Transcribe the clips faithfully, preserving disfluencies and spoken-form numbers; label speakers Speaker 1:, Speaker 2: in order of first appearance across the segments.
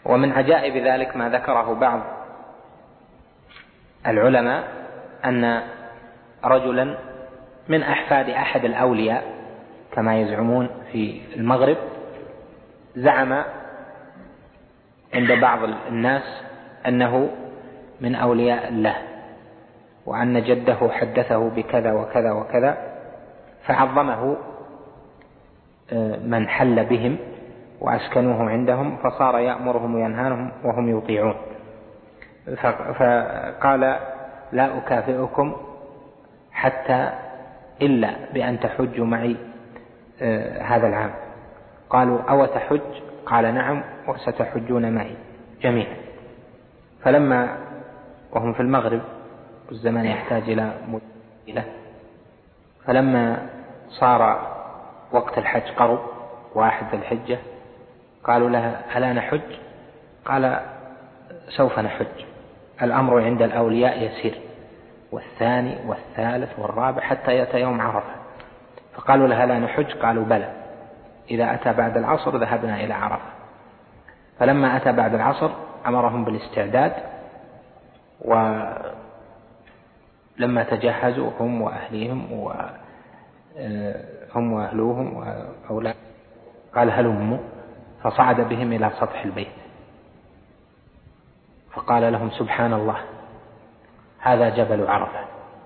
Speaker 1: ومن عجائب ذلك ما ذكره بعض العلماء أن رجلا من أحفاد أحد الأولياء كما يزعمون في المغرب زعم عند بعض الناس أنه من أولياء الله، وأن جده حدثه بكذا وكذا وكذا، فعظمه من حل بهم وأسكنوه عندهم، فصار يأمرهم وينهاهم وهم يطيعون. فقال: لا أكافئكم حتى إلا بأن تحجوا معي هذا العام. قالوا: أو تحج؟ قال: نعم، وستحجون معي جميعا. فلما وهم في المغرب والزمان يحتاج إلى مدة، فلما صار وقت الحج قرب واحد ذي الحجة قالوا لها: ألا نحج؟ قال: سوف نحج، الأمر عند الأولياء يسير، والثاني والثالث والرابع حتى يأتي يوم عرفة. فقالوا لها: لا نحج؟ قالوا: بلى، إذا أتى بعد العصر ذهبنا إلى عرفة. فلما أتى بعد العصر أمرهم بالاستعداد، ولما تجهزوا هم وأهليهم وهم وأهلوهم وأولاد قال: هلموا، فصعد بهم إلى سطح البيت فقال لهم: سبحان الله، هذا جبل عرفة.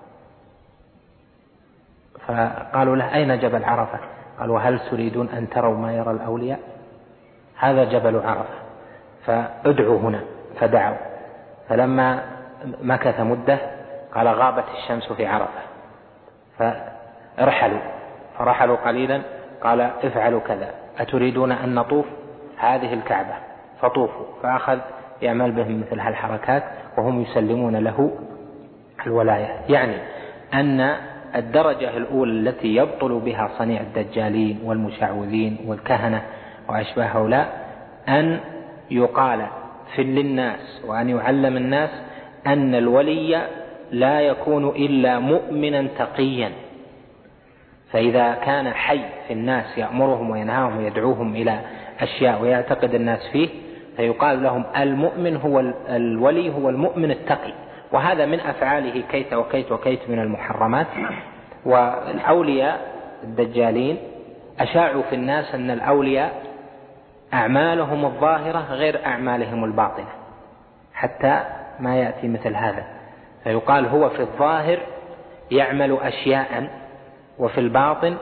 Speaker 1: فقالوا له: أين جبل عرفة؟ قال: وهل تريدون أن تروا ما يرى الأولياء؟ هذا جبل عرفة، فادعوا هنا. فدعوا، فلما مكث مدة قال: غابت الشمس في عرفة، فرحلوا فرحلوا قليلا، قال: افعلوا كذا، أتريدون أن نطوف هذه الكعبة؟ فطوفوا. فأخذ يعمل بهم مثل هالحركات وهم يسلمون له الولاية. يعني أن الدرجة الأولى التي يبطل بها صنيع الدجالين والمشعوذين والكهنة وأشباه هؤلاء أن يقال في للناس وأن يعلم الناس أن الولي لا يكون إلا مؤمنا تقيا. فإذا كان حي في الناس يأمرهم وينهاهم ويدعوهم إلى أشياء ويعتقد الناس فيه، فيقال لهم: المؤمن هو الولي هو المؤمن التقي. وهذا من أفعاله كيت وكيت وكيت من المحرمات. والأولياء الدجالين أشاعوا في الناس أن الأولياء أعمالهم الظاهرة غير أعمالهم الباطنة، حتى ما يأتي مثل هذا. فيقال: هو في الظاهر يعمل أشياء، وفي الباطن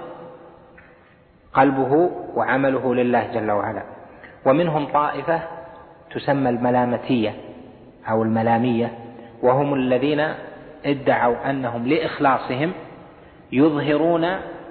Speaker 1: قلبه وعمله لله جل وعلا. ومنهم طائفة تسمى الملامتية أو الملامية، وهم الذين ادعوا أنهم لإخلاصهم يظهرون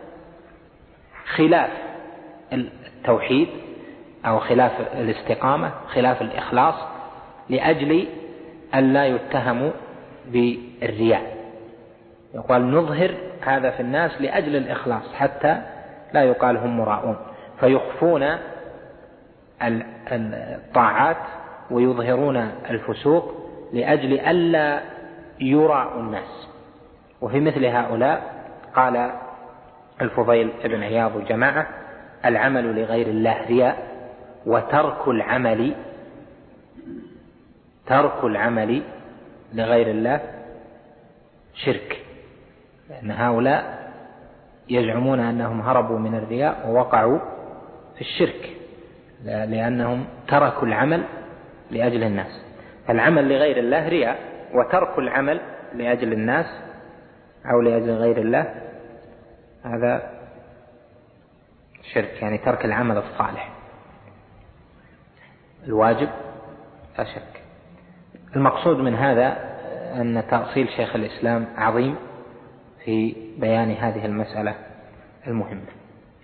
Speaker 1: خلاف التوحيد أو خلاف الاستقامة، خلاف الإخلاص، لأجل أن لا يتهموا بالرياء. يقال: نظهر هذا في الناس لأجل الإخلاص حتى لا يقال هم مراؤون، فيخفون الطاعات ويظهرون الفسوق لأجل ألا يرى الناس. وفي مثل هؤلاء قال الفضيل بن عياض وجماعة: العمل لغير الله رياء، وترك العمل ترك العمل لغير الله شرك. لأن هؤلاء يزعمون أنهم هربوا من الرياء ووقعوا في الشرك، لأنهم تركوا العمل لأجل الناس. فالعمل لغير الله رياء، وترك العمل لأجل الناس أو لأجل غير الله هذا شرك، يعني ترك العمل الصالح الواجب لا شك. المقصود من هذا أن تأصيل شيخ الإسلام عظيم في بيان هذه المسألة المهمة.